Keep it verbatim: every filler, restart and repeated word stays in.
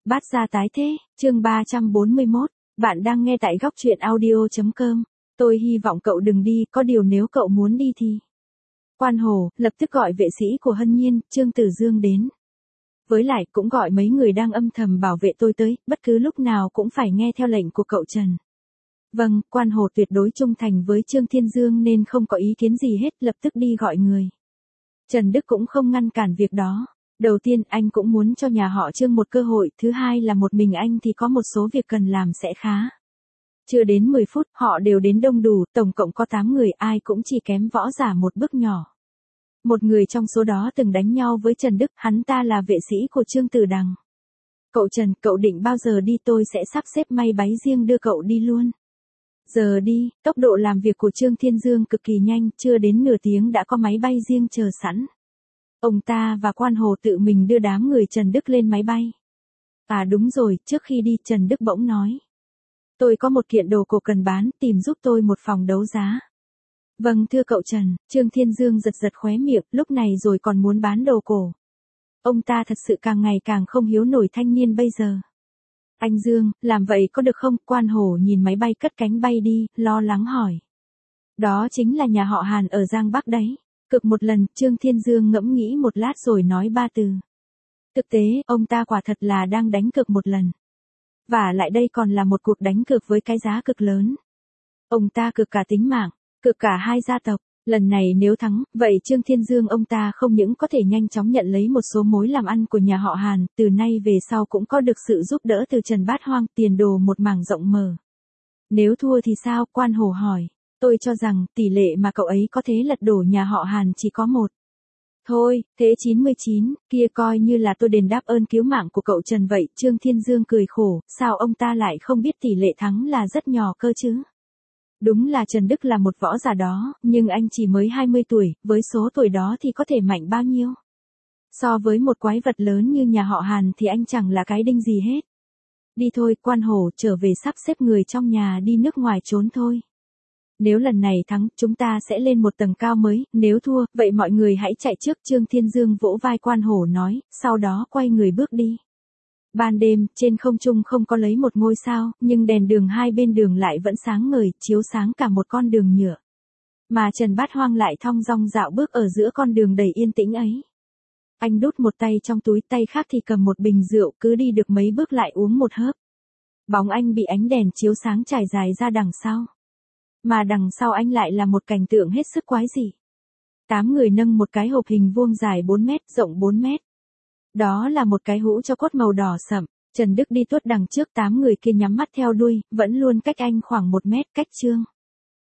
Bát gia tái thế, chương ba trăm bốn mươi mốt, bạn đang nghe tại góc truyện audio chấm com. Tôi hy vọng cậu đừng đi, có điều nếu cậu muốn đi thì... Quan Hồ, lập tức gọi vệ sĩ của Hân Nhiên, Trương Tử Dương đến. Với lại, cũng gọi mấy người đang âm thầm bảo vệ tôi tới, bất cứ lúc nào cũng phải nghe theo lệnh của cậu Trần. Vâng, Quan Hồ tuyệt đối trung thành với Trương Thiên Dương nên không có ý kiến gì hết, lập tức đi gọi người. Trần Đức cũng không ngăn cản việc đó. Đầu tiên anh cũng muốn cho nhà họ Trương một cơ hội, thứ hai là một mình anh thì có một số việc cần làm sẽ khá. Chưa đến mười phút, họ đều đến đông đủ, tổng cộng có tám người, ai cũng chỉ kém võ giả một bước nhỏ. Một người trong số đó từng đánh nhau với Trần Đức, hắn ta là vệ sĩ của Trương Tử Đằng. Cậu Trần, cậu định bao giờ đi, tôi sẽ sắp xếp may váy riêng đưa cậu đi luôn. Giờ đi, tốc độ làm việc của Trương Thiên Dương cực kỳ nhanh, chưa đến nửa tiếng đã có máy bay riêng chờ sẵn. Ông ta và Quan Hồ tự mình đưa đám người Trần Đức lên máy bay. À đúng rồi, trước khi đi Trần Đức bỗng nói. Tôi có một kiện đồ cổ cần bán, tìm giúp tôi một phòng đấu giá. Vâng thưa cậu Trần, Trương Thiên Dương giật giật khóe miệng, lúc này rồi còn muốn bán đồ cổ. Ông ta thật sự càng ngày càng không hiếu nổi thanh niên bây giờ. Anh Dương, làm vậy có được không? Quan Hồ nhìn máy bay cất cánh bay đi, lo lắng hỏi. Đó chính là nhà họ Hàn ở Giang Bắc đấy. Cực một lần, Trương Thiên Dương ngẫm nghĩ một lát rồi nói ba từ. Thực tế, ông ta quả thật là đang đánh cược một lần. Và lại đây còn là một cuộc đánh cược với cái giá cực lớn. Ông ta cược cả tính mạng, cược cả hai gia tộc. Lần này nếu thắng, vậy Trương Thiên Dương ông ta không những có thể nhanh chóng nhận lấy một số mối làm ăn của nhà họ Hàn, từ nay về sau cũng có được sự giúp đỡ từ Trần Bát Hoang, tiền đồ một mảng rộng mở. Nếu thua thì sao? Quan Hồ hỏi. Tôi cho rằng tỷ lệ mà cậu ấy có thể lật đổ nhà họ Hàn chỉ có một. Thôi, thế chín mươi chín, kia coi như là tôi đền đáp ơn cứu mạng của cậu Trần vậy. Trương Thiên Dương cười khổ, sao ông ta lại không biết tỷ lệ thắng là rất nhỏ cơ chứ? Đúng là Trần Đức là một võ giả đó, nhưng anh chỉ mới hai mươi tuổi, với số tuổi đó thì có thể mạnh bao nhiêu? So với một quái vật lớn như nhà họ Hàn thì anh chẳng là cái đinh gì hết. Đi thôi, Quan Hồ, trở về sắp xếp người trong nhà đi nước ngoài trốn thôi. Nếu lần này thắng, chúng ta sẽ lên một tầng cao mới, nếu thua, vậy mọi người hãy chạy trước. Trương Thiên Dương vỗ vai Quan Hồ nói, sau đó quay người bước đi. Ban đêm, trên không trung không có lấy một ngôi sao, nhưng đèn đường hai bên đường lại vẫn sáng ngời, chiếu sáng cả một con đường nhựa. Mà Trần Bát Hoang lại thong dong dạo bước ở giữa con đường đầy yên tĩnh ấy. Anh đút một tay trong túi, tay khác thì cầm một bình rượu, cứ đi được mấy bước lại uống một hớp. Bóng anh bị ánh đèn chiếu sáng trải dài ra đằng sau. Mà đằng sau anh lại là một cảnh tượng hết sức quái dị. Tám người nâng một cái hộp hình vuông dài bốn mét, rộng bốn mét. Đó là một cái hũ cho cốt màu đỏ sậm. Trần Đức đi tuốt đằng trước, tám người kia nhắm mắt theo đuôi, vẫn luôn cách anh khoảng một mét, cách Trương